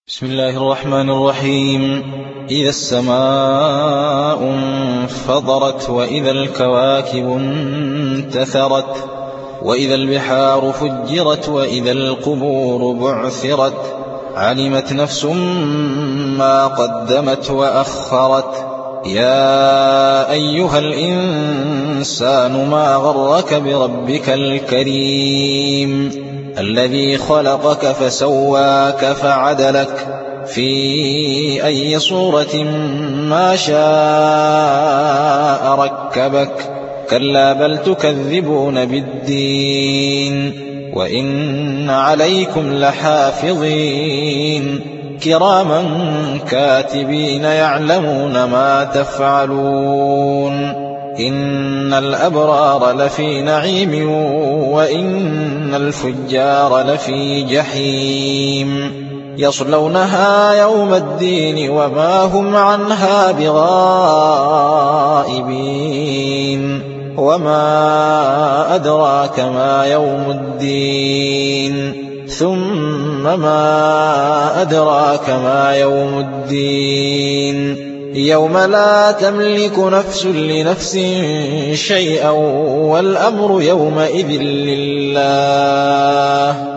بسم الله الرحمن الرحيم. إذا السماء انفطرت وإذا الكواكب انتثرت وإذا البحار فجرت وإذا القبور بعثرت علمت نفس ما قدمت وأخرت. يا أيها الإنسان ما غرك بربك الكريم الذي خلقك فسواك فعدلك في أي صورة ما شاء ركبك. كلا بل تكذبون بالدين وإن عليكم لحافظين كراما كاتبين يعلمون ما تفعلون. إن الأبرار لفي نعيم وإن الفجار لفي جحيم يصلونها يوم الدين وما هم عنها بغائبين. وما أدراك ما يوم الدين ثم ما أدراك ما يوم الدين يوم لا تملك نفس لنفس شيئا والأمر يومئذ لله.